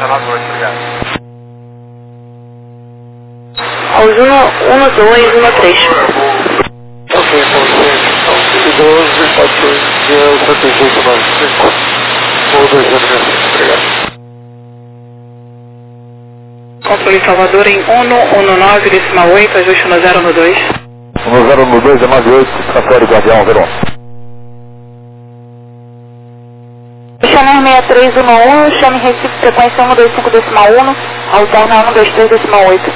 98, obrigado. Aos 1, 2, 1, 3. Ok, então, 12, pode ser, dia 7895. Ou 265, obrigado. Controle Salvador em 119,8, ajuste no 0 no 2. No 0 no 2 é 98, transfere Guardião 01. Chame 6311, chame Recife frequência 125,1, alterna 123,8.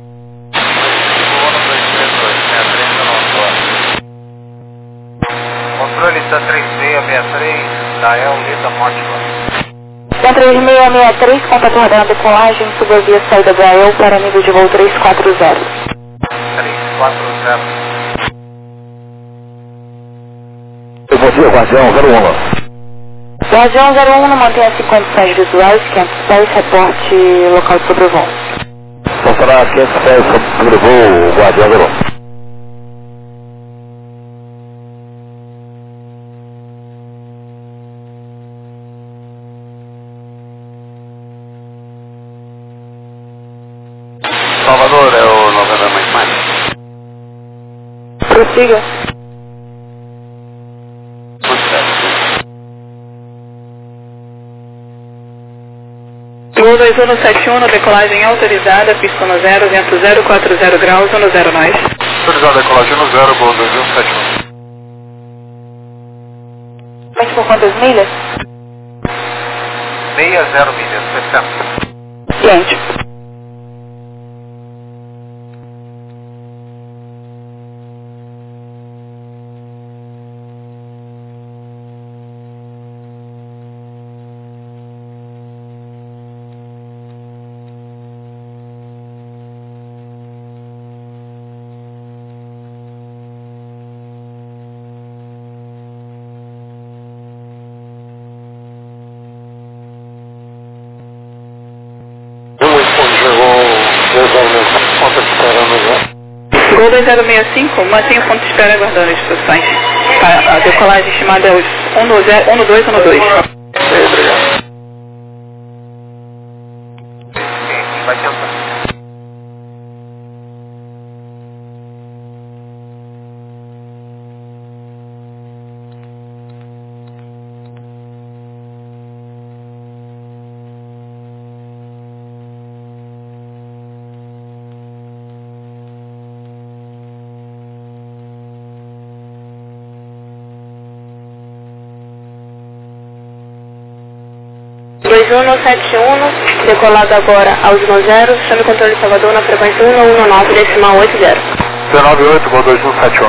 Controle da 3663, da El Leda Mótima. Da 3663, contato rodando decolagem, subvia saída da AEL para nível de voo 340. 340. Bom dia, Guardião 01. Guardião 01, mantenha 50 pés visuais, 500 pés, reporte local de sobrevoo. Então será 500 pés sobre o voo, Guardião 01. Salvador é o 90 mais. Prossiga. Voo 2171, decolagem autorizada, pista no 0, vento 040 graus, 10 nós. Autorizada a decolagem no 0, voo 2171. Vente por quantas milhas? 60 milhas, 60. Ciente. Gol 2065, mantenha o ponto de espera aguardando as instruções. A decolagem estimada é os 1212. Obrigado. Vai tentar. Decolado agora aos 10, chame o controle de Salvador na frequência 119,80. 198, voo 2171.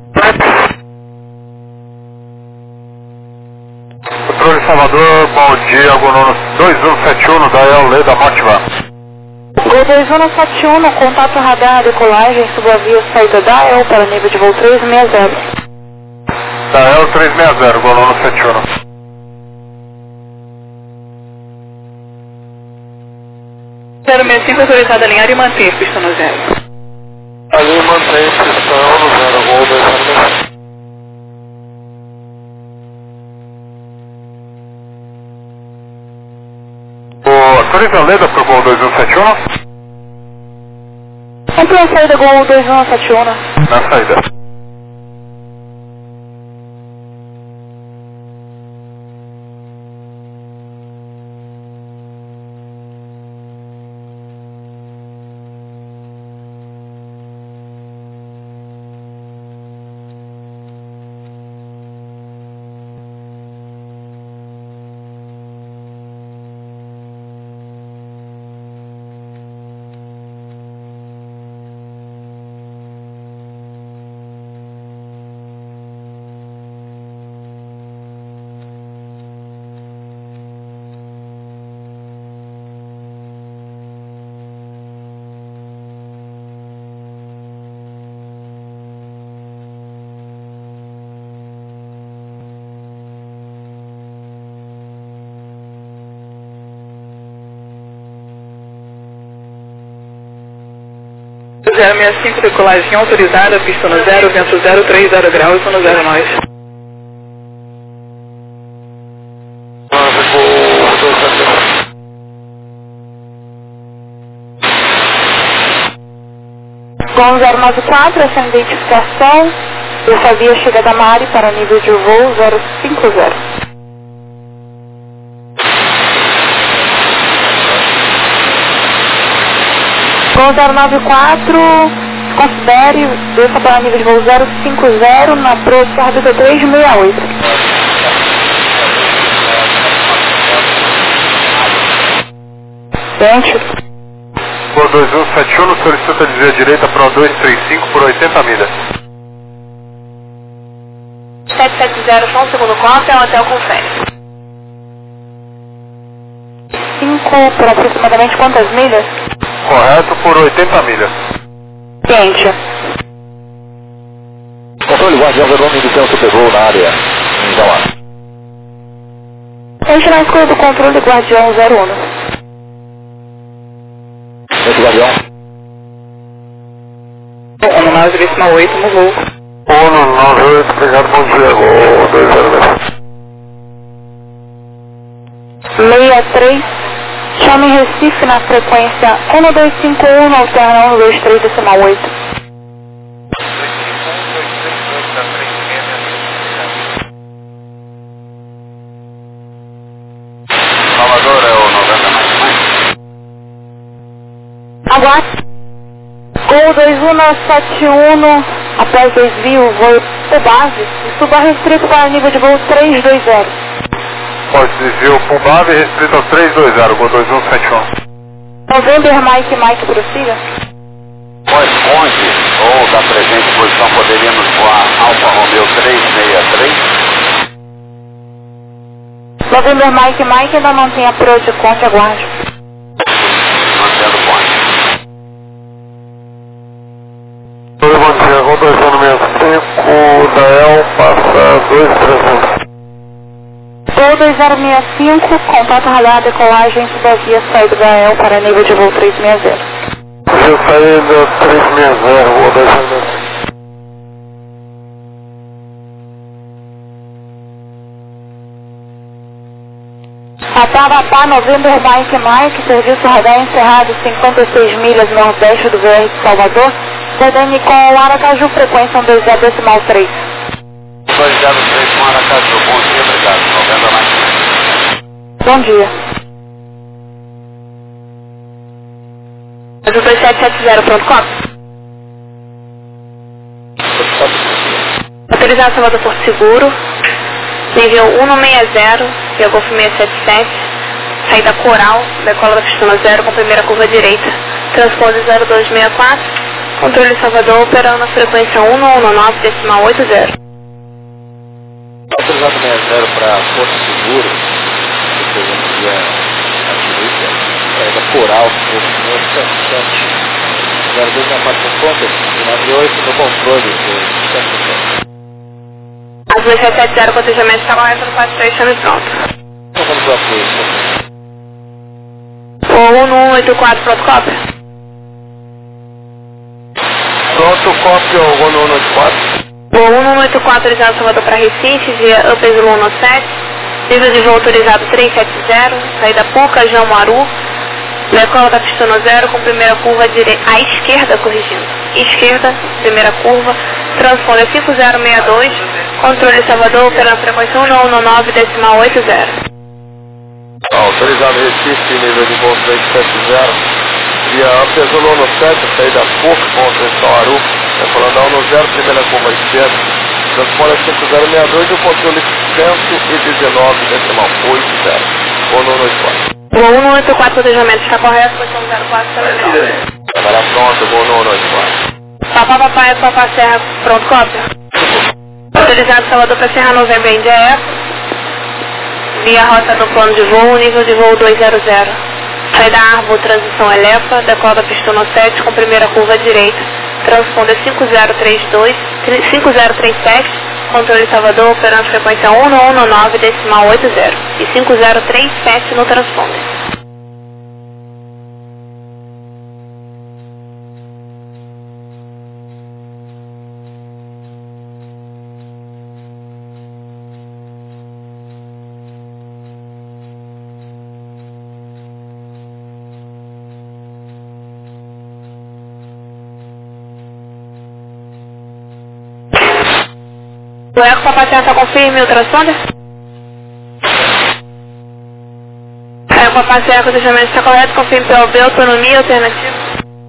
Controle Salvador, bom dia, Gonono 2171 da El Leda Mótima. Gol 2171, contato radar, decolagem, subavia saída da EL para nível de voo 360. Da El 360, Gonono 71. 065, autorizado a alinhar e manter pista no 0. Ali mantém pistão no 0, voo 260. Autoriza a Leda para o voo 2171? Comprei a saída Gol 2171. Na saída. Gol 065, decolagem autorizada, pista no 0, vento 030 graus, 10 nós. 1094, essa é a identificação. Eu sabia a chegada da Mari para nível de voo 050. Voo 094, considere, desça para nível de voo 050 na approach órbita 368. Gente. Voo 2171 solicita desvio à direita para 235 por 80 milhas. 770, João, segundo cota, é um hotel com férias. 5 por aproximadamente quantas milhas? Correto, por 80 milhas. Ciente. Controle Guardião, Verônica, indicando supervoo na área. Então lá. Ciente na escolha do controle Guardião 01. Esse Guardião. 19,8 no voo. Ono 98, obrigado, bom dia, voo 200. 63, chame Recife na frequência 1251, alterna 123,8. Salvador é o 90 mais. Aguarde. Gol 2171, após desvio, voo por base, e suba restrito para nível de voo 320. Pode desvio por base restrito ao 320, gol 2171. November Mike prossiga. Corresponde ou da presente posição poderíamos voar Alfa Romeo 363. November Mike ainda mantém a approach, conte, aguarde. Mantendo ponte. Oi, bom dia, gol 2165, Dael, passa 231. Gol 2065, contato radar, decolagem, subavia, saída da EL para nível de voo 360. Eu saí do 360, gol 265. Atarapá, November Mike, serviço radar encerrado, 56 milhas nordeste do VR de Salvador. Sedane com Aracaju, frequência 120,3. 203 com Aracaju, bom dia, obrigado. Novembro mais. Bom dia. 2770, pronto, copo. Autorizado Salvador Porto Seguro. Nível 160, via Golfo 677. Saída Coral, decola da pistona 0 com primeira curva direita. Transpose 0264. Controle Salvador operando na frequência 1119,80. Autorizado 60 para Porto Seguro, representaria a direita, saída Coral, Golfo 677. 0264 por conta, 98 no controle do centro. As 270, cotejamento está correto no 43, chame pronto. Então vamos para a polícia. O 1184, pronto, cópia. Pronto, cópia, gol 194. O 1184 autorizado Salvador para Recife, via UPS 117. Nível de voo autorizado 370, saída Puca, João Maru. Decola da pistona 0 com primeira curva direita, à esquerda, corrigindo. Esquerda, primeira curva. Transponder 5062. Controle Salvador, operando frequência 1119,80. Autorizado Recife, nível de voo 370. Via UPS 117, saída Puca, com atenção Aru. Decolando a 10, primeira curva esquerda. Transponder 5062 e o controle 119,80. Gol 194. O 1184 cotejamento está correto, posição 04, Trabalhar pronto, gol 194. Papai, Papá Serra, pronto, cópia. Autorizado Salvador para Serra Novembro em DF. Via rota do plano de voo, nível de voo 200. Saída Árvore, transição Elefa, decola da pistona 7 com primeira curva direita. Transponder 5037, controle Salvador, operando frequência 1119,80 e 5037 no transponder. Copa Serra, confirme ultrassonda. Copa Serra, o desviamento está correto, confirme POB, autonomia, alternativa.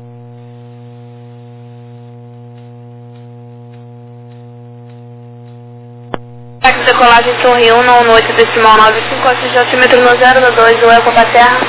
Decolagem Torre 1, no 8, decimal 95, atinge altímetro no 022, o Copa Serra.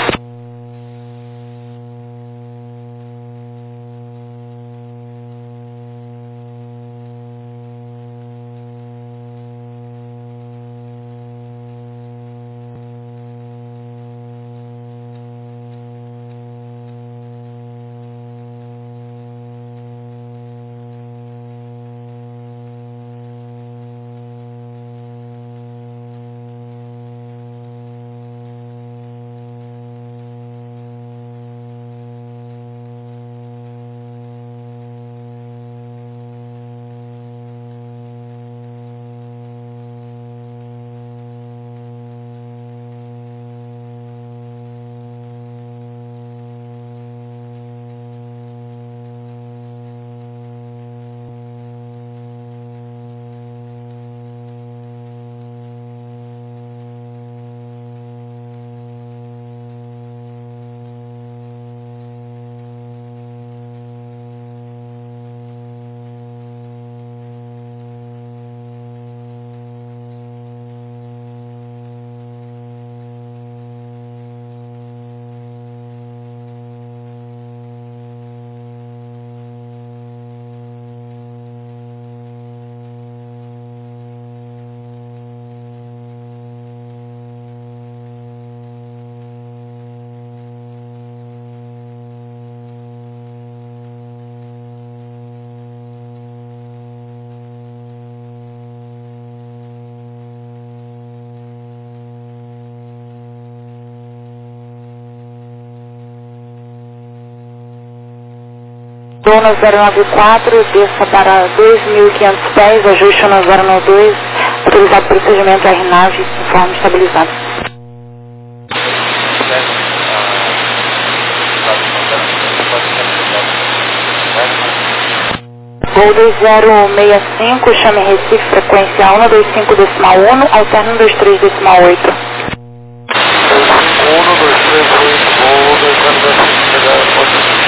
Zona 094, desça para 2.500 pés, ajuste na 092, autorizado procedimento RNAV, informe estabilizado. Gol 2065, chame Recife, frequência 125.1, alterno 23.8. 123.8, Gol 2065,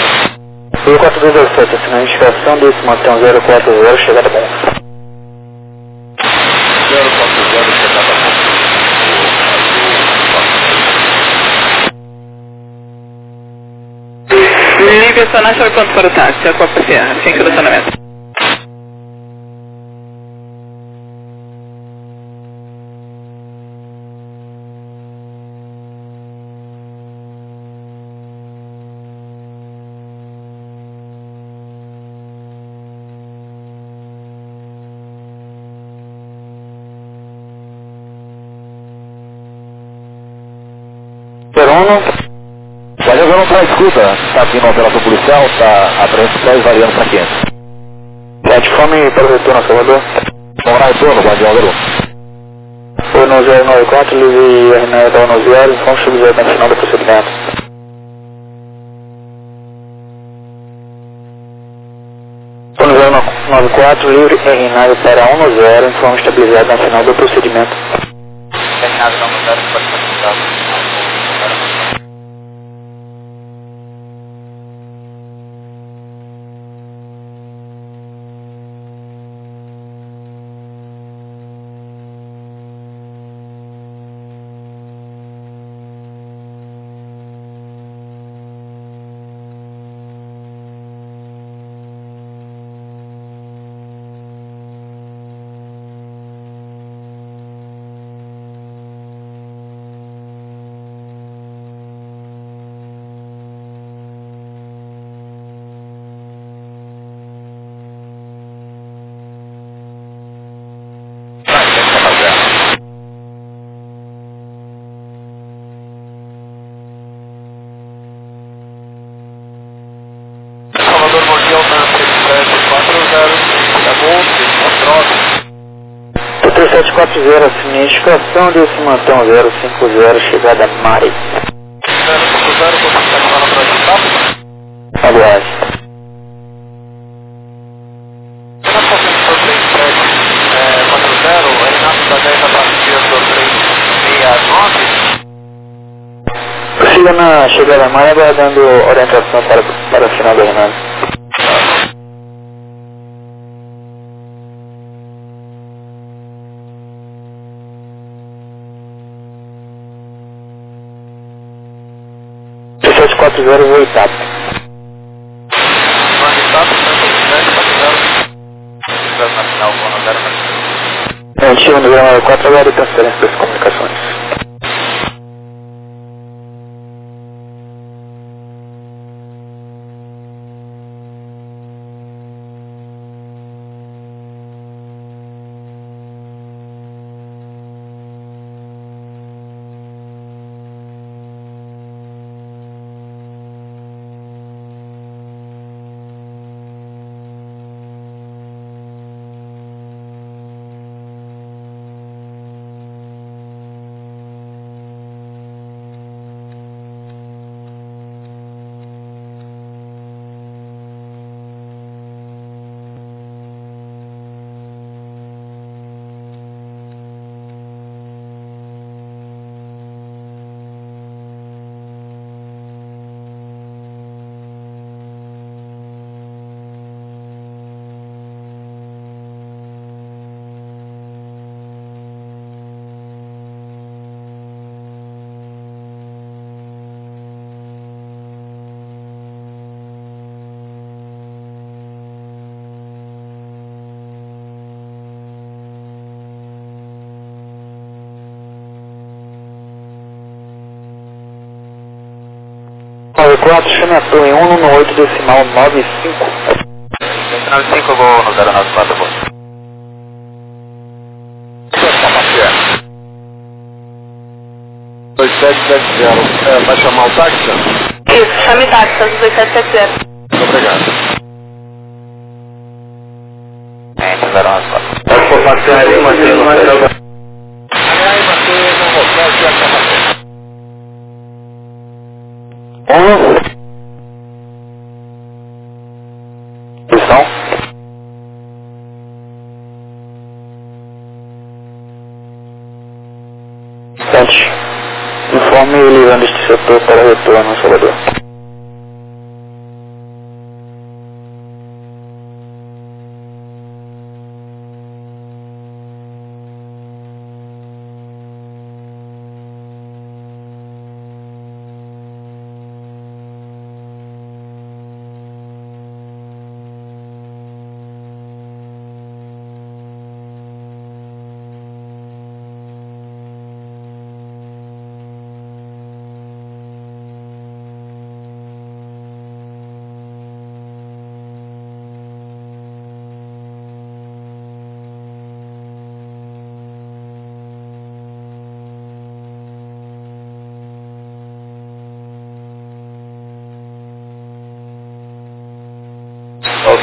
E 4207, sinal de indicação, décimo até 040, chegada bom. questionar sobre ponto para o táxi, a Copa Sierra, 5 do estacionamento. Valeu, não tá, escuta, tá aqui na operação policial, tá a 310 variando pra 500. Plataforma para o retorno, Salvador. Vamos lá, retorno, Guardião, garoto. Foi no 094, livre RNA da 11 horas, vamos subir na final do procedimento. Foi no 094, livre RNA para 10, informe estabilizado na final do procedimento. RNA da 10 pode ser estabilizado. Salvador Mundial na 3740, significação desse mantão 050, chegada Mari. 050, você está falando para o tá? Aliás. Na posição 3740, Renato da 10 a partir do 369. Siga na chegada Mari, aguardando orientação para o final do Renato. Zero etapa. Chega no grau 4 agora e transferência das comunicações. Quatro, chame a torre 118 decimal 95. 95, vou no 094, vou. Oi, 2770, vai chamar o táxi? Isso, chame táxi, 2770. Muito obrigado. Entre 094. Pode pôr táxi aí, Matheus, não vai dar. Aí, Matheus, não vou ficar aqui a cama. Posição. Instante. Informe livrando este setor para retorno, Salvador.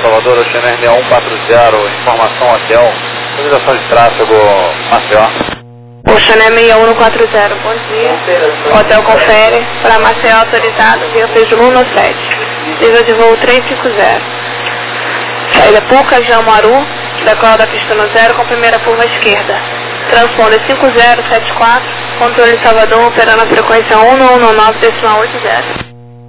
Salvador, Oceaner 6140, informação hotel, organização de tráfego, Maceió. Oceaner 6140, bom dia. Hotel confere, para Maceió autorizado, via Pejulu 7. Nível de voo 350. Saída Puca, Jamaru, decola da pista no 0 com primeira curva esquerda. Transponder 5074, controle Salvador, operando a frequência 1119,80.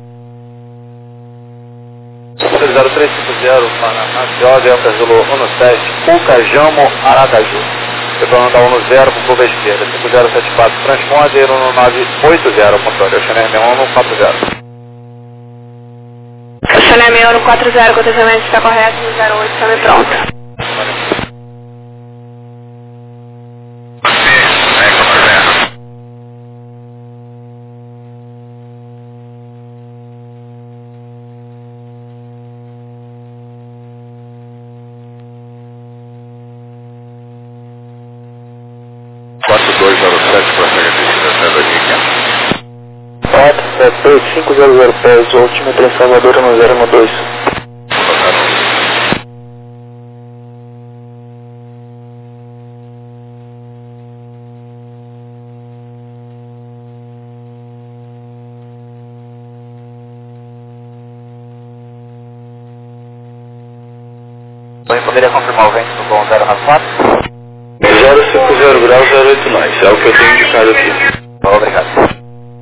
0350 para Maceió, Delta Zulu 17, Puca, Jamo, Aracaju. Retornando da 10 com curva esquerda, 5074, transponder 1980, controle, Oceaner 6140. Oceaner 6140, cotejamento está correto, no 08, chame pronto. É 3500 pés, o altímetro em Salvador no 012. Poderia confirmar o vento do bom 094? 050 graus 08 mais, é o que eu tenho indicado aqui. Obrigado.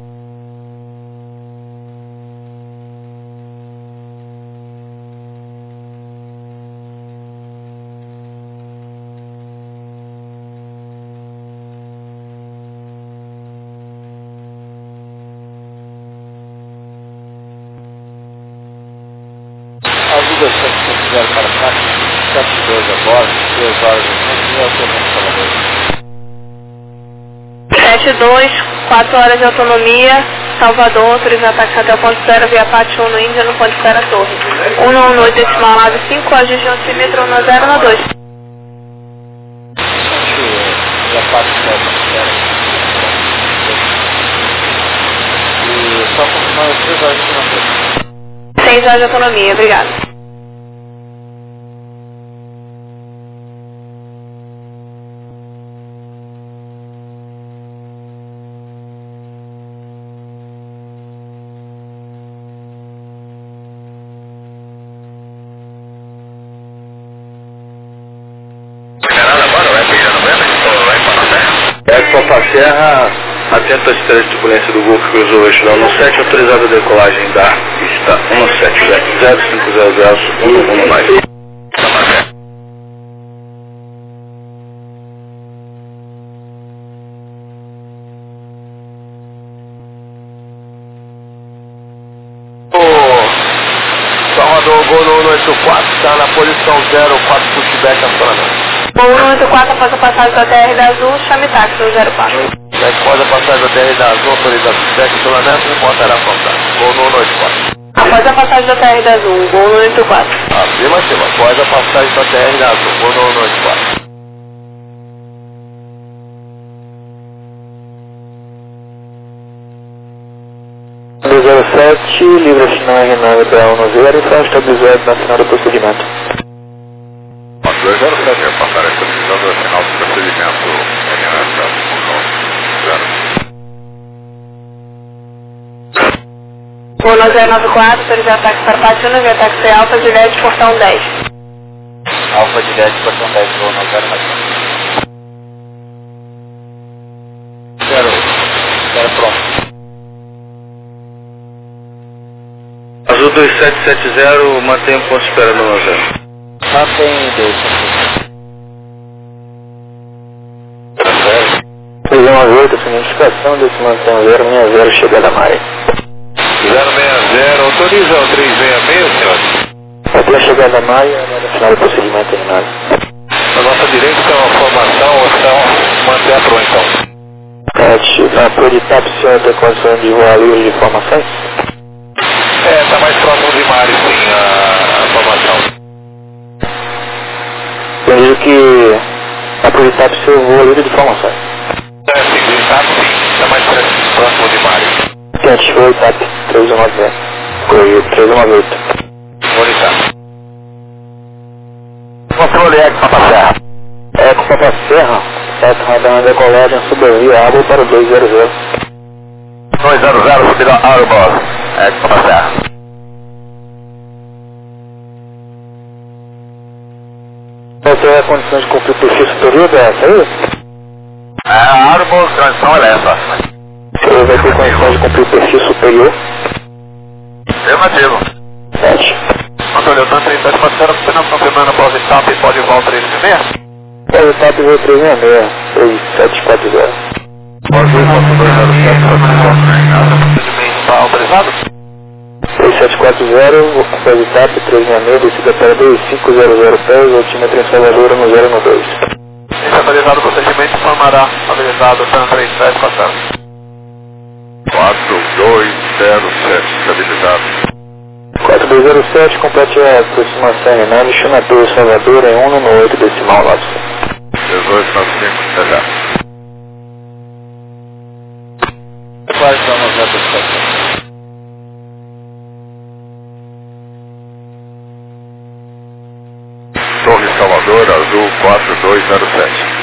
Ajuda 750 para cá, 72 agora, 3 horas e meia, Salvador. 72, 4 horas de autonomia, Salvador, autorizado táxi até o ponto 0, via Pátio 1 no Índia, no ponto 0 Torre. 118,95, ajuste de altímetro no 012. Via Pátio 0. E só confirmando 3 horas de autonomia. 6 horas de autonomia, obrigado. Copa Serra, atento às três turbulências do Golfo que cruzou hoje no 7, autorizada a decolagem da pista 1700500 mais. Salvador, Gol no 184, está na posição 04, pushback acionamento. Gol 184, após a passagem da TR da Azul, chame táxi no 04. Após a passagem da TR da Azul, autorizado pushback acionamento, não importará contato. Gol no 184. Após a passagem da TR da Azul, Gol 184. Afirmativo, após a passagem da TR da Azul, Gol no 184. Do 07, livre sinal R9 da 10 e está estabilizado na final do procedimento. 207 é passar essa decisão do final do procedimento R9 da 0. Gol no 094, autorizado táxi para Pátio 1, via táxi Alfa Juliette, portão 10. Alfa Juliette, portão 10, Gol no 094. 0 pronto. Azul 2770, mantém o ponto esperando no 0. Mantém 2. 318, essa identificação desse mantém 060, chegada a Maia. 060, autoriza o 366, senhor? Até a chegada a Maia, agora final do procedimento terminado. Na nossa direita tem uma formação, manter a proa então. A prioridade para o senhor ter condições de voar livre de formações? Está mais próximo de Mário, sim, a formação. Eu digo que a prioridade para o senhor voar livre de formações. Sim, está mais próximo de Mário. Quente, foi TAP 319, foi 398. Vou ligar. controle Eco Papa Serra. Eco Papa Serra, certo, radar decolagem, subir Árvore para o 200. 200, subida Árvore, Eco Papa Serra. Você tem condições de cumprir o perfil superior dessa aí? A Árvore, transição é essa. Você vai ter condições de cumprir o perfil superior? Afirmativo. 7. Antônio, eu estou em 37 passando, você não confirmando a prova etapa e pode igual 3,5? Pode estar pelo 366, 3740. Pode igual 207, procedimento está autorizado? 3740, pode estar 366, descida para 2500 pés, altímetro em Salvador no 012. Esse habilitado procedimento formará habilitado para 37 passando. 4207, habilitado. 4207, complete a aproximação Renal, Xanadu, Salvador, em 1 no 8 decimal lápis. 1895, até já. Quase estamos na pessoa. Torre Salvador, azul 4207.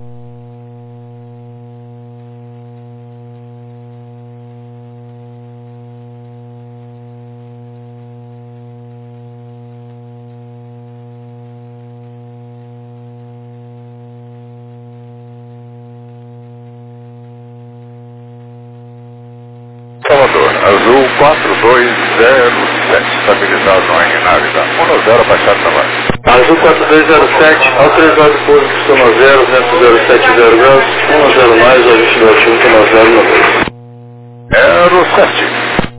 Salvador, azul 4207, estabilizado em nave da 10 baixado na base. Azul 4207, autorizado por Pistão 0, 070 graus, 10 mais, ajuste do altivo, 90 Aero 7.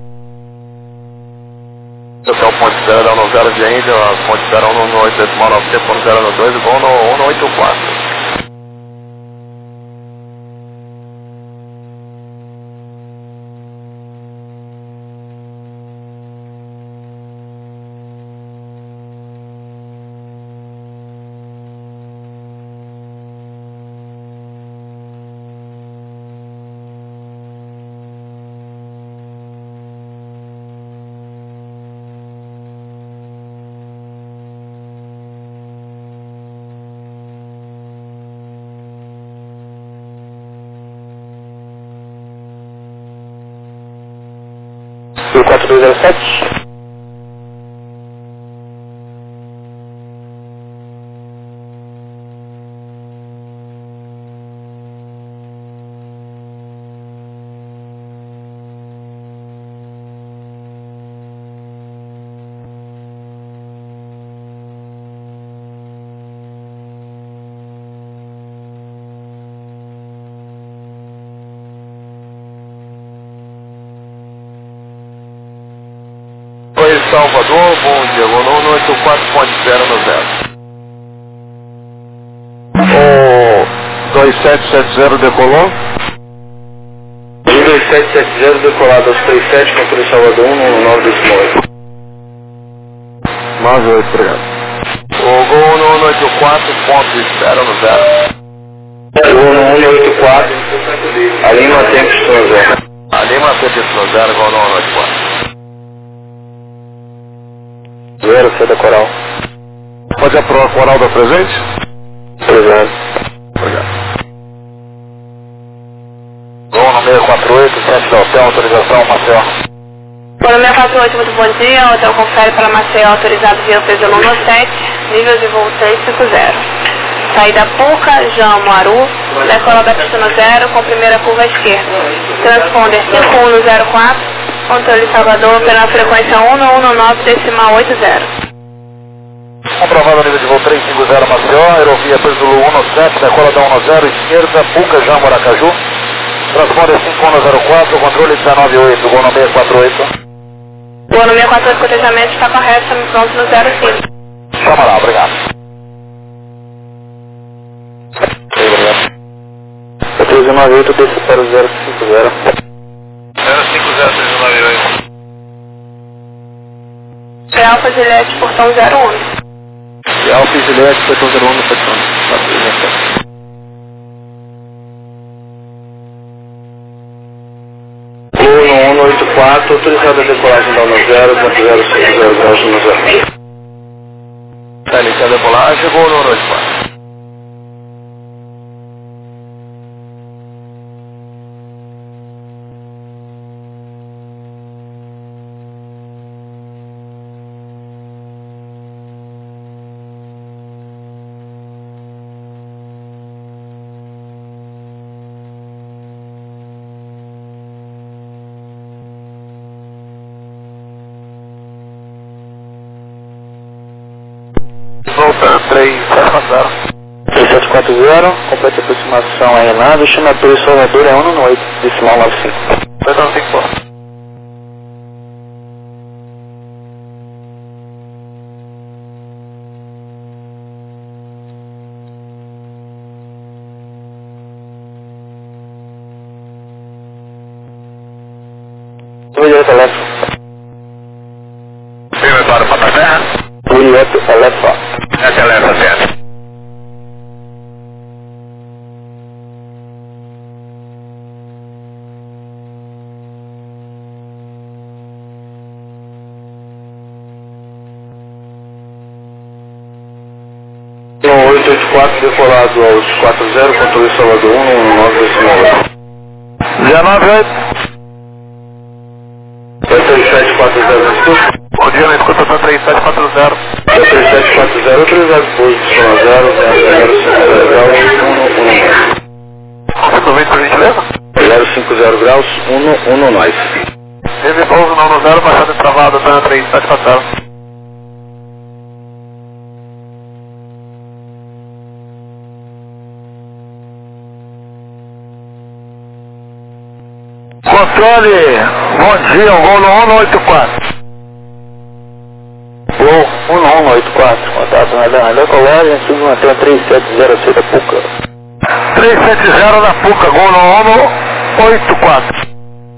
Esse é o ponte 0, dá no 0 de ainda, a ponte 0 no 8 decimal 9, ponto 0 no 2, igual no 184. E 4207? Oi, Salvador, bom dia, o 184.0 no 0. O 2770 decolou? 2770 decolado aos 37, controle Salvador 1 decimal 8. 98, obrigado. O Gol 184.0 no 0. Gol no 184, ali mantém Pistão 0. Ali mantém Pistão 0, Gol 184. 0, C da Coral. Pode aprovar a Coral da presente? Presente. Obrigado. Gol no 648, centro do hotel, autorização, Maceió. Gol no 648, muito bom dia. O hotel confere para Maceió, autorizado via peso 117, nível de voo 350. Saída Puca, Jamo, Aru, decola da pista no 0, com primeira curva à esquerda. Transponder 5104. Controle Salvador pela frequência 119 decimal 80. Comprovado o nível de voo 350 Maceió, aerovia Zulu 17, decola da 10 esquerda, Puca, Jamo, Aracaju. Transponder 5104, controle 198, Gol no 648. Gol no 648, cotejamento está correto, estamos prontos no 05. Chama lá, obrigado. Obrigado. 398, desce para o 050. 050-398. Alfa Juliette, portão 011. Alfa Juliette, portão 01 no portão. Gol no 184, autorizado a decolagem da 10, 050 graus no 0. Tá ali, a decolagem, gol no 184. Volta 3740. 3740, completa a aproximação à Renado, chama Torre Salvador, é 1 no 8, decimal 95. Vai dar um 5 Julieta Alefa. Firme para o Pataterra. Julieta Alefa. Essa é a leva, certo. Então, 884 decolado aos 40, controle Salvador 119 decimal 198. 3740 escuta. Bom dia, na escuta da 3740. 3740, autorizado por zona 0, 050 graus, 119. Consequentemente, por gentileza? 050 graus, 1 nós. Teve pouso não no 0, baixada travada, da 3740. Controle, bom dia, um voo no 184. Gol 18184, contato na decolagem, submantém 3706 da PUCA. 370 na PUCA, gol no 184.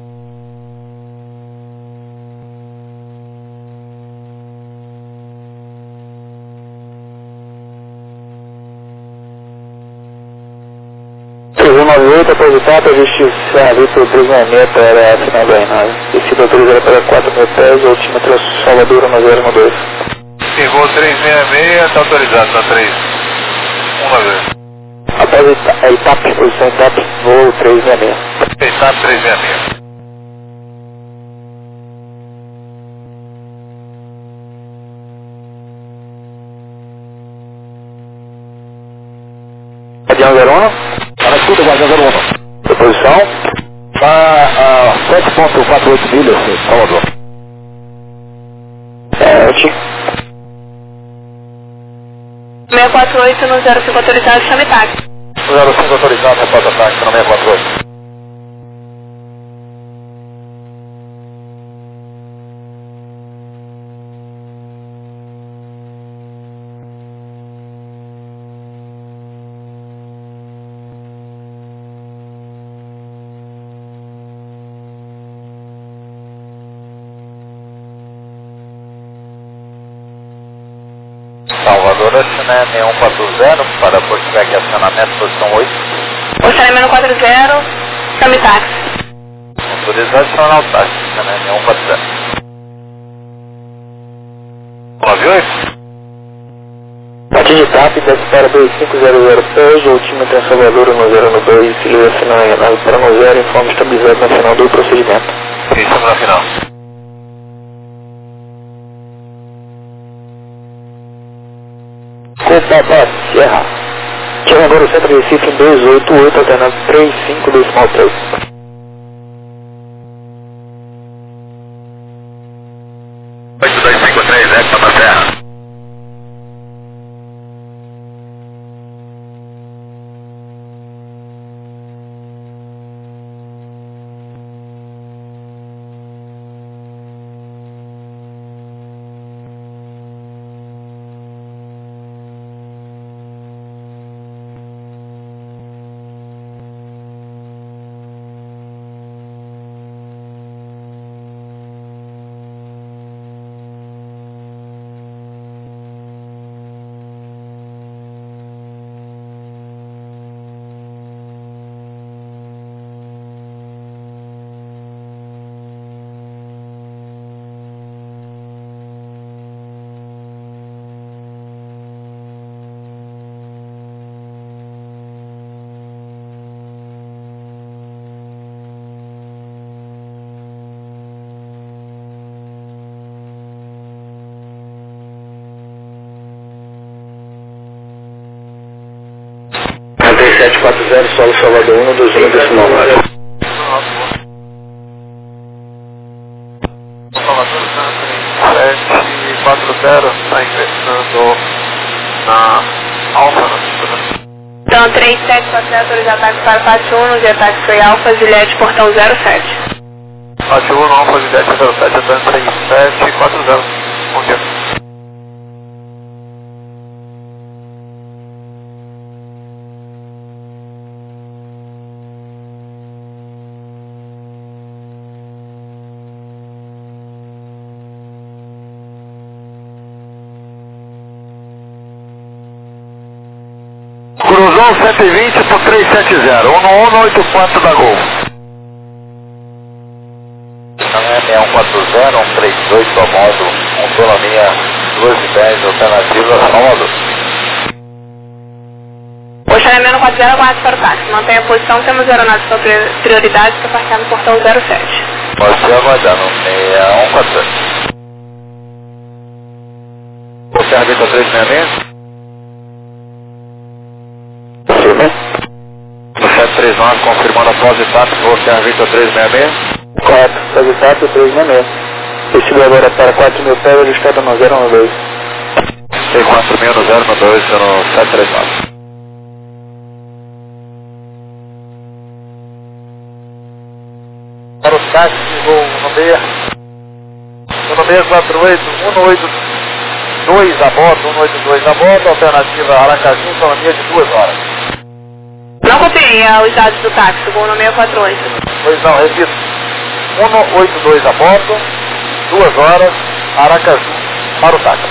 Após o TAP, justiça visto 368 era a final da Renave. Descida autorizada para 4.000 pés, altímetro Salvador 1012. Chegou 366, está autorizado na 319. Após o TAP, posição TAP, voo 366. Está 366. Guardião 01. Tá na escuta, Guardião 01. Posição. A 7.48 milhas, Salvador. 648 no 05 autorizado, chame táxi. 05 autorizado, reporta táxi na 648. Salvador, China 6140 para Porto Velho, acionamento, posição 8. Oceano 40, chame táxi. Autorizado, acionar o táxi, China 6140. 98? Partir de TAP, desce para 2500 pés, altímetro em Salvador 1012, se liga final em Renave para 90, informe estabilizado na final do procedimento. Sim, estamos na final. Copa Sierra. Chama agora o centro de Recife em 288, alternando 35 decimal 3. Hector na Serra. 3740, solo Salvador 121 decimal. Salvador 3740, está ingressando na Alfa, né? Então 3740 autorizado ataque para Pátio 1, de ataque foi Alfa, Juliette, portão 07. Pátio 1, Alfa, Juliette 07, atando 3740. Bom dia. Cruzou 120 por 370, 18184 da Gol. É 6140, 138 a modo, autonomia 210, alternativa a modo. O charamento 40 aguarde para o táxi. Mantenha a posição, temos aeronaves com prioridade para partir no portão 07. Pode ser aguardando, 6140. Você arbitra 366? No 739, confirmando a pose táxi, você arbitra 366? Correto, pose táxi 366. Recebi agora para 4.000 pés, ajustado no 012. Tem 4.000 no 012, no 739. Para o táxi, voo no 648, 182 a bordo, 182 a bordo, alternativa Aracaju, autonomia de 2 horas. Não copiei os dados do táxi, voo no 648. Pois não, repito. 182 a bordo, 2 horas, Aracaju, para o táxi.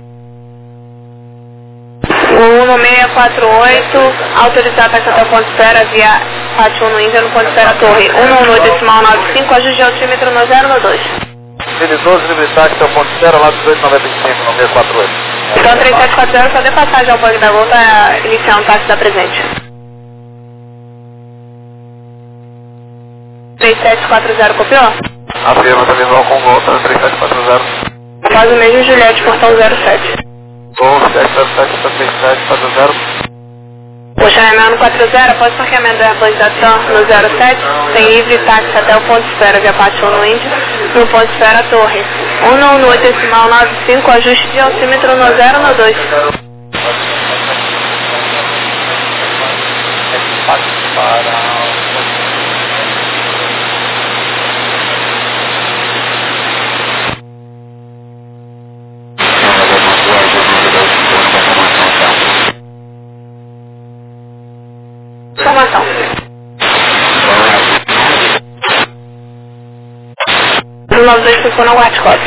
Voo no 648, autorizado ataque até o ponto espera via Pátio 1 no Índia, no ponto espera Torre 118.95, ajuste de altímetro no 012. Ele 12, livre táxi, até o ponto espera, lá 1895, no 648. Então 3740, só dê passagem ao banco da Gol para iniciar um táxi da presente. 3740, copiou? Afirma também vão com volta, 3740. Faz o mesmo Juliette, portão 07. Gol 777 para 3740. O charamento 40, após o parqueamento da reposição no 07, tem livre táxi até o ponto espera via Pátio 1 no Índia, no ponto espera Torre 118.95, ajuste de altímetro no 012. Informação. No 92 ficou na Guarda-Costas.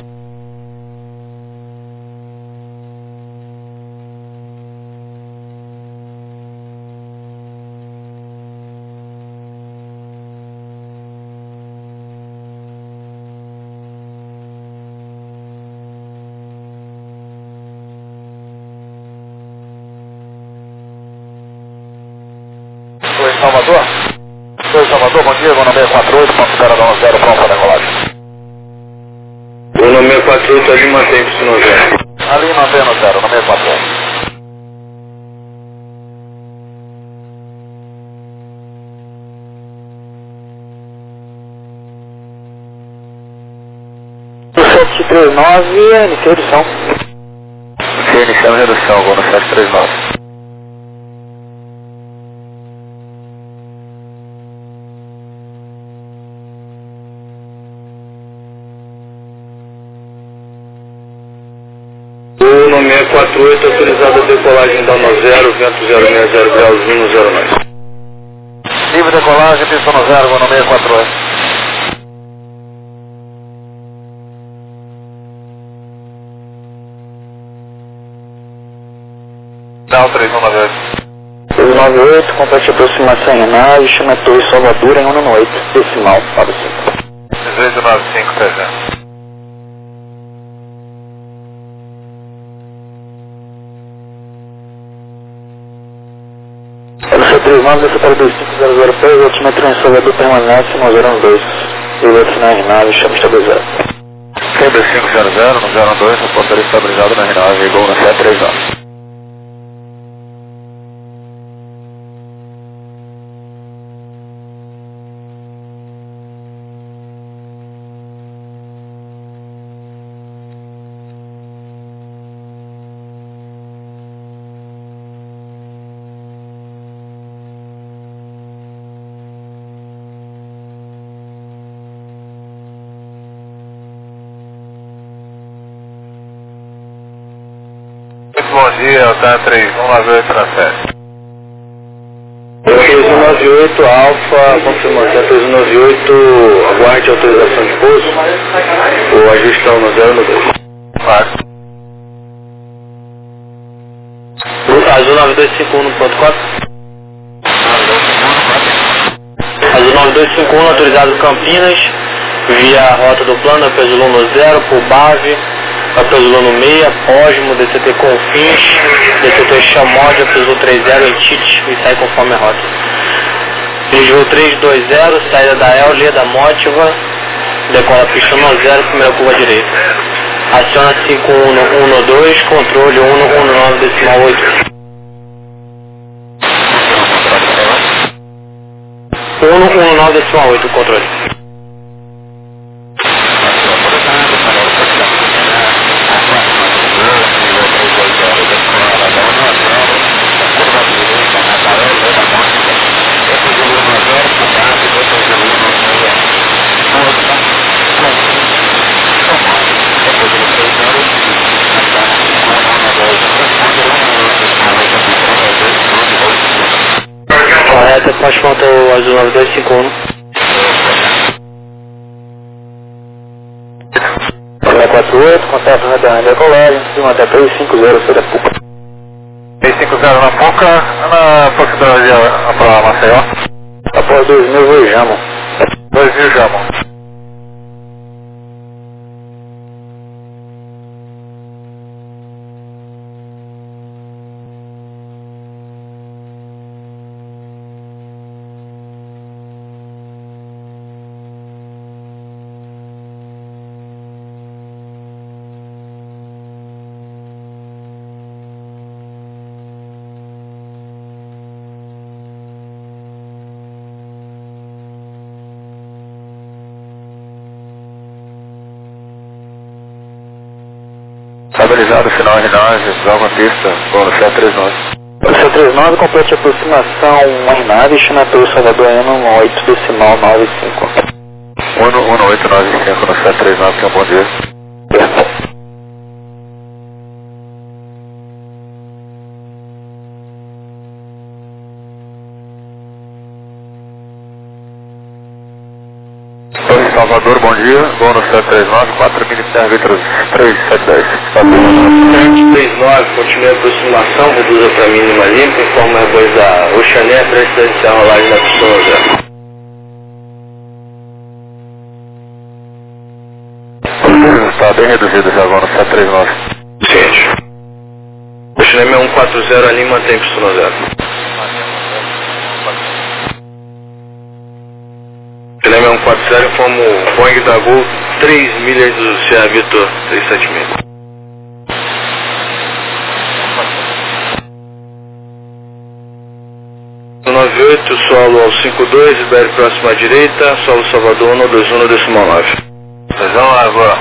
Salvador? Oi, Salvador, bom dia, vou no 648, ponto espera da 10, pronto para decolagem. O no 648 ali mantém-se no 0. Ali mantém no 0, no 648. O 739 é iniciar redução. Sim, iniciando redução, vou no 739. O no 648 autorizado a decolagem da 0, vento 060 graus 109. Livre decolagem, pista no 0, vou no 648. Não, 3198. 398, complete aproximação em nave, chama a Torre Salvador em 198, decimal, para 5. 1895, presente. LC39, desce para 2500 pés, altímetro em Salvador permanece no 012. E vai assinar a nave, chama estabilizado. Câmbio 500, no 02, a portaria estabilizada na R9, Gol no 739. bom dia, tá 3198 na 7. 3198, Alfa, confirmação 3198, aguarde autorização de pouso, ou ajustão no 0 no 2. Azul 9251.4. Azul 9251, autorizado Campinas, via rota do plano, Apesulu no 0, por BAV, Apesulu no 6, Osmo, DCT Confins, DCT Chamode, Apesulu 30 em Tite e sai conforme a rota. Desvio 320, saída da El, Leda Mótiva, decola pista no 0, primeira curva direita. Aciona 5112, controle 119.8. 119.8, controle. Correto, pode contar o Azul 9251. 648, contato radar decolagem, cima até 350, da PUCA. 350 na PUCA, na proximidade para Maceió. Após 2000, vou Jamo. 2000 Jamo. Estabilizado, final R9, visão com pista, bônus 739. 739, complete aproximação R9, estimatura Salvador N18 decimal 95. 1895 no 739, que é um bom dia. Salvador, bom dia, bônus 739, 4 milímetros 3710. 739, continue a aproximação, reduza para mínima limpa, informa a voz da Oxané, prestes a iniciar a rolagem da pistola 0. Está bem reduzido já agora no 739. Ciente. Oxané 6140, ali mantém pistola 0. Oxané 6140, informa o Boeing da Gol 3 milhas do Sierra Vitor 376. No 98, solo ao 52, Ibério próximo à direita, solo Salvador 121 decimal 9. Visão agora.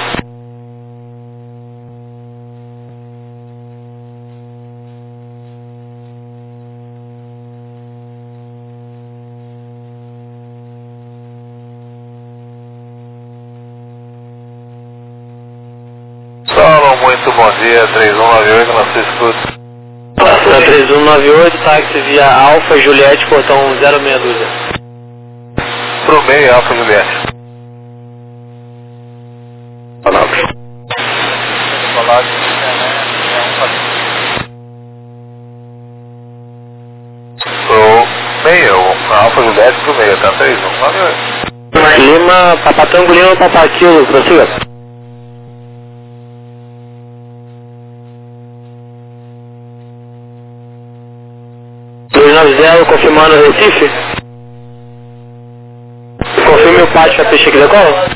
Solo, muito bom dia, 3198 na sua escuta. 3198, táxi via Alfa Juliette, portão 062. Pro meio, Alfa Juliette. Pro meio, Alfa Juliette pro meio, tá 3198. Lima, Papatango Lima, Papaquilo, prossiga. Confirmando o Recife. Confirme o pátio da pista que decola.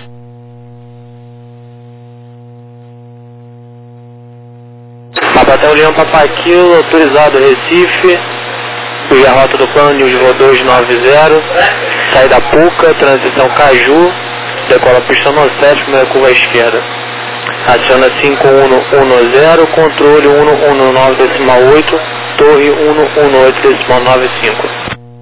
Papatango Leão Papaquilo, autorizado Recife. Via rota do plano, Nilvio 290. Saída PUCA, transição Caju. Decola pista no 7, primeira curva à esquerda. Adiciona 5110, controle 119.8, torre 118.95.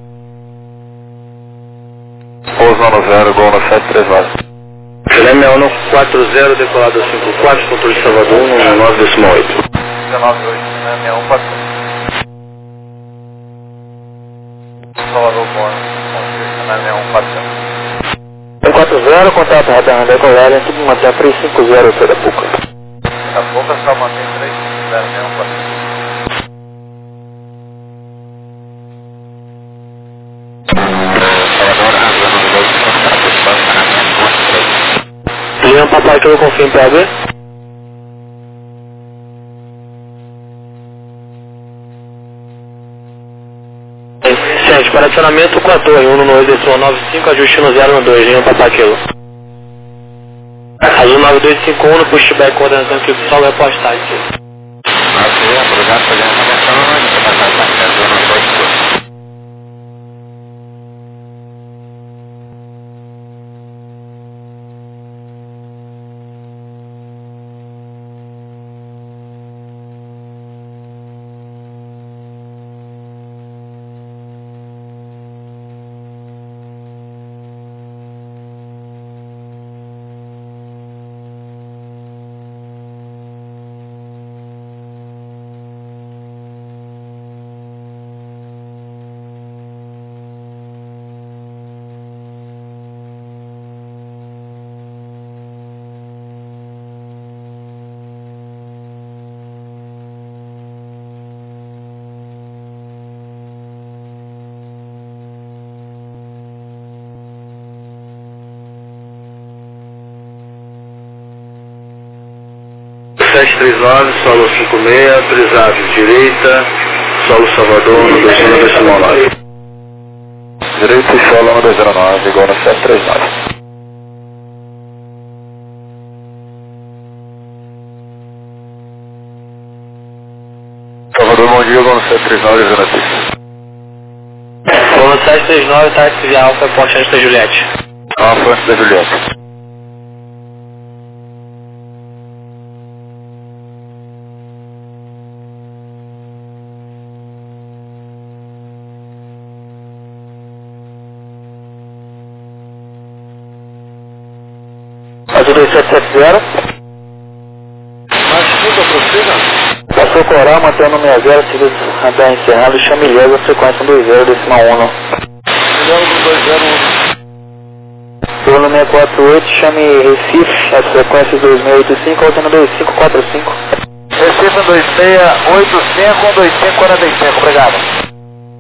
Pouso no 0, gol no 739. Filé 140, decolado 54, controle Salvador 119.8. 19.8. Salvador Bônus, 140, contato radar decolagem, tudo mantém 350 para a Puca. a Puca só mantém 350, Leão Papai que eu confio em PAB. Gente, para adicionamento com a torre 19295, ajuste no 012, Leão Papai Kilo. Azul 9251, pushback coordenação que o sol vai postar aqui. obrigado pela informação, a gente vai passar a zona 2. Solo 56, autorizado direita, solo Salvador, no 209. Direito e solo no 209, igual no 739. Salvador, bom dia, igual no 739, Zona Pista. Igual no 739, táxi de Alfa, Ponte antes da Juliette. Alfa antes da Juliette. Azul 2770. Mais tudo aproxima? Passou coral, mantendo 60, seguido radar encerrado, chame Ilhéus, frequência 20, decimal 1. Milhão do 201. Turno 648, chame Recife, as frequências 2685, alternando 2545. Recife 2685, 2545, obrigado.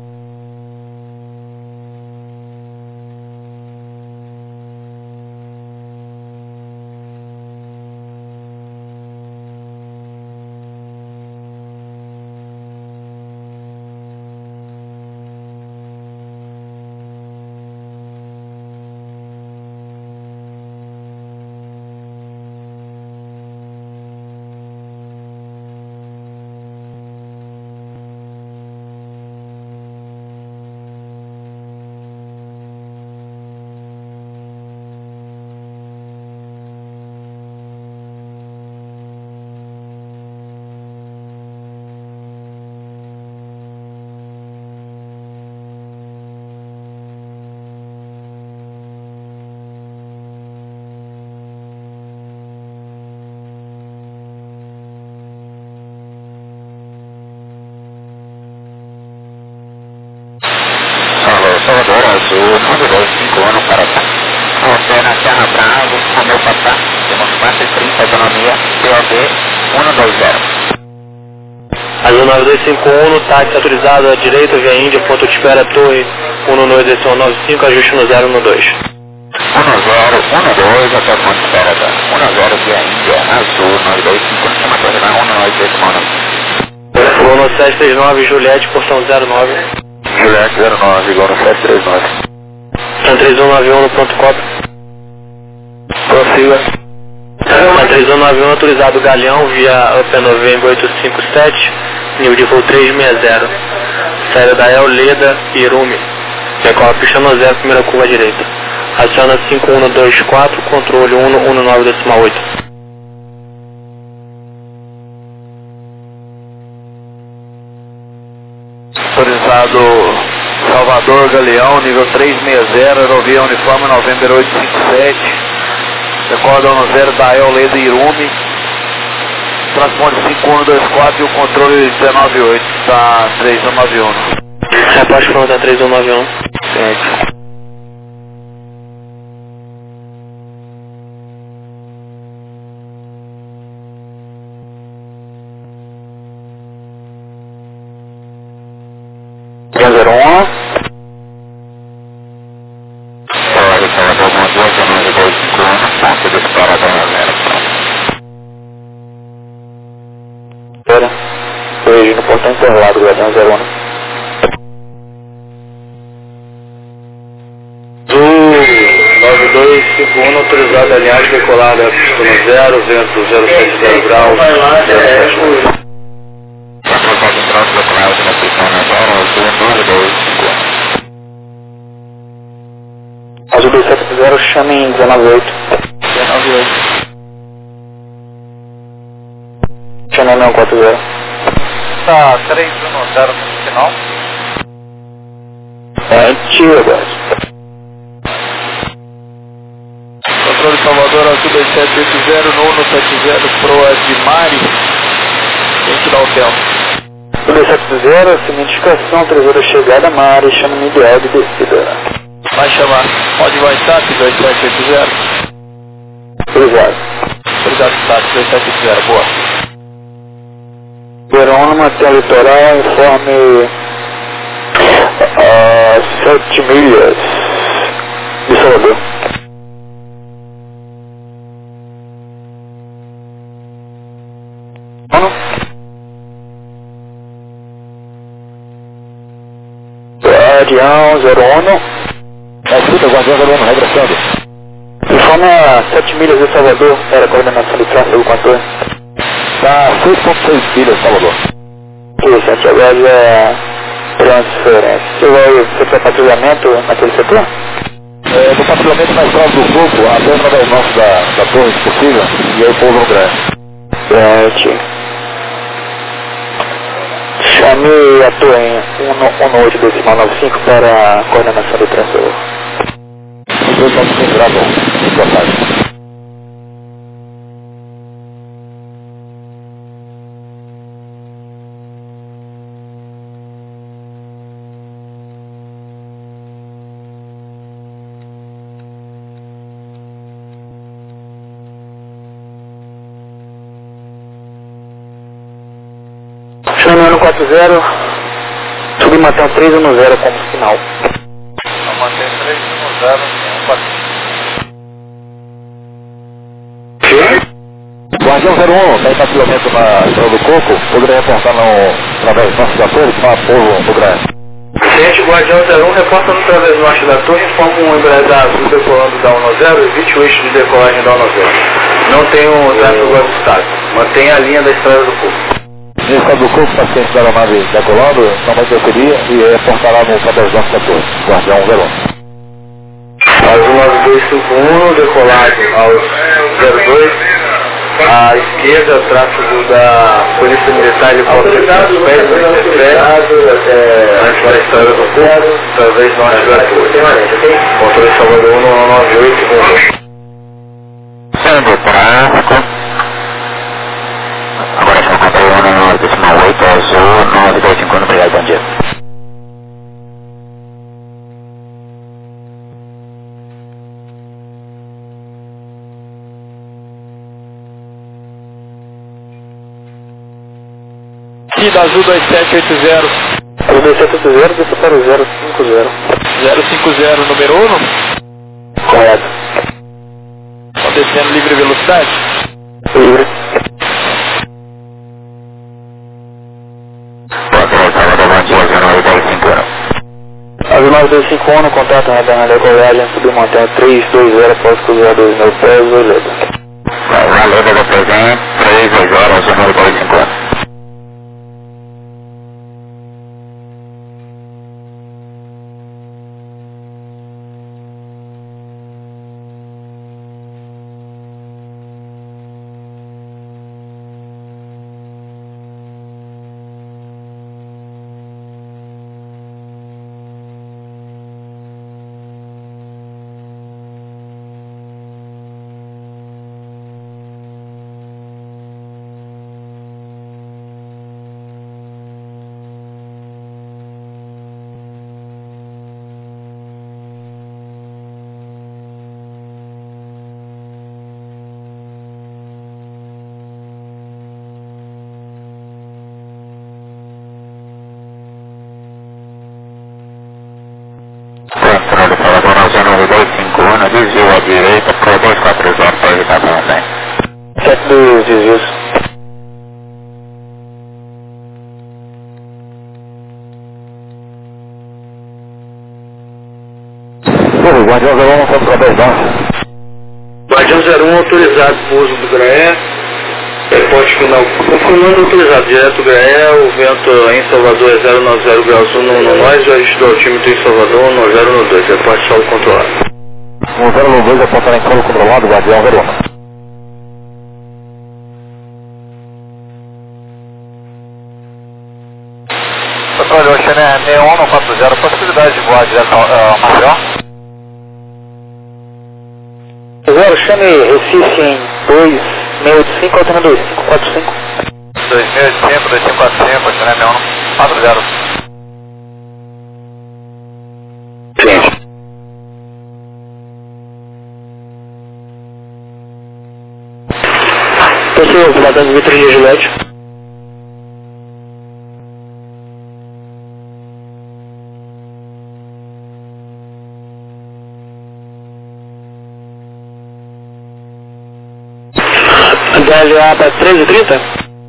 Salvador Azul, 9251 para você na Serra Bravo, com meu papá, temos 430 autonomia, POB 120. Azul 9251, táxi autorizado à direita, via Índia, ponto de espera, torre 19295, ajuste no 012. 1012 até o ponto de espera da 10 via Índia, Azul 9251, chama torre na 192 Igual no 739, Juliette, portão 09. Juliette 09, igual no 739. São 3191 no ponto cópia. Prossiga. São 3191 autorizado Galeão via Upper November 857, nível de voo 360. Saída da El Leda e Irumi. Decola pista no 0, primeira curva à direita. Aciona 5124, controle 119,8. Autorizado Salvador Galeão, nível 360, aerovia uniforme November 857. Recorda no 0 da El Leda Irumi. Transponder 5124 e o controle 198, tá 3191. Repórter para rodar 3191. Certo. Hoje no portão interlado, Guardião 01. Do 9251, autorizado a linhagem decolada, pistona 0, vento 070 graus, 071. Azul 270, chame em 198. 198. Chame em 140. Tá 310 no final. Tira, guys. Controle Salvador, Azul 2780, no 170, proa de Mari. Gente da hotel. 270, seguinte indicação, 3 horas chegada, Mari, chama-me ideal de descida. Vai chamar. Pode WhatsApp 2780. Obrigado. Obrigado, Status 2780. Boa. Verônima, tem litoral, informe 7 milhas de Salvador. Guardião 01. Escuta, Guardião 01, regressando. Informe 7 milhas de Salvador, para a coordenação de tráfego com a torre. Tá 6.6 milhas, Salvador. Isso, agora é transferência. Você vai fazer patrulhamento naquele setor? No patrulhamento na estrada do Coco, até uma das nossas da torre, se possível, e aí pouso no Grande. Certo. Chame a torre 18295 para a coordenação do tráfego. 295 graus, boa tarde. Chame 140, submatão 310 como final. Mantém 310, 140. Guardião 01, está em patrulhamento na estrada do Coco, poderia reportar através do norte da torre, que está pouso no Grande. Gente, Guardião 01, reporta no través norte da torre, informa um embraer azul decolando da 10, evite o eixo de decolagem da 10. Não tem um tráfego ajustado, mantenha a linha da estrada do Coco. Nesse caso do Coco, paciente da aeronave decolando, não vai interferir e reportará no através do norte da torre, Guardião 01. Azul 9251, decolado ao 02, à esquerda, tráfego da Polícia Militar, helicóptero de pés, antes da estrada do Coco, através norte da torre. Controle Salvador 198. Sendo tráfico. Agora só controle 198, azul 9251, obrigado, bom dia. Aqui da Azul 2780. Azul 2780, desça para o 050. 050, número 1. Correto. Está descendo livre velocidade? Livre. Azul 9251, contato na decolagem, submontanha 320, após cruzar 2 mil pés, 2 letras. Valeu, da presente, 320, azul 9251. desvio à direita pro 240 para evitar também. 72 desvios. Guardião 01, vamos para 2 Guardião 01 autorizado para uso do Graé. Reporte final confirmando autorizado direto Graé. O vento em Salvador é 090 graus 1 no nós. O ajuste do altímetro em Salvador 1012. Reporte solo controlado. 1012, apontar em solo controlado, Guardião 01. Controle, Ocean é 6140, possibilidade de voar direto a Maceió? Ocean Recife em 2685, alterna 2545. 2685, 2545, Ocean é 6140. Cliente. Pessoal, comandante Vitor e Juliette. DLA para 13h30?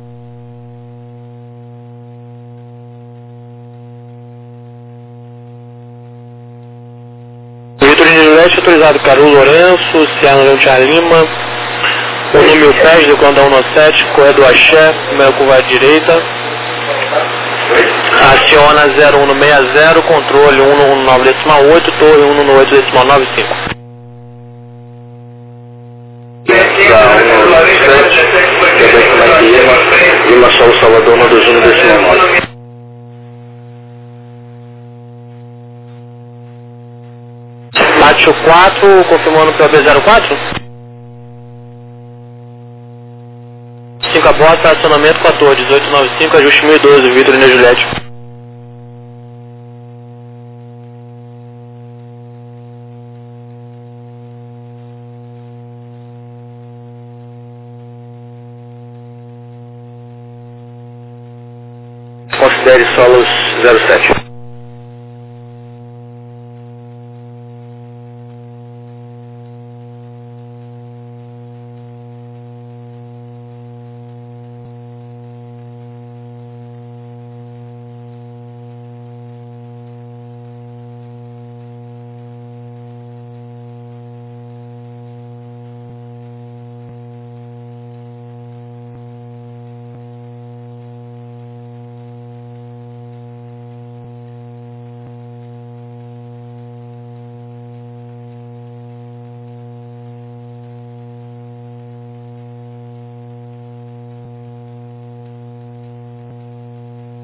Vitor e Juliette, autorizado Caru Lourenço, Ciano Leontian Lima, o número 10 do Condão 17, Correio do Axé, primeira curva à direita. Aciona 0160, controle 119,8, torre 118,95. Lima Sol Salvador 121,9. Pátio 4, confirmando para B04. 5 a bordo, estacionamento 14, 1895, ajuste 1012, Vitor e Juliette. Considere solos 07.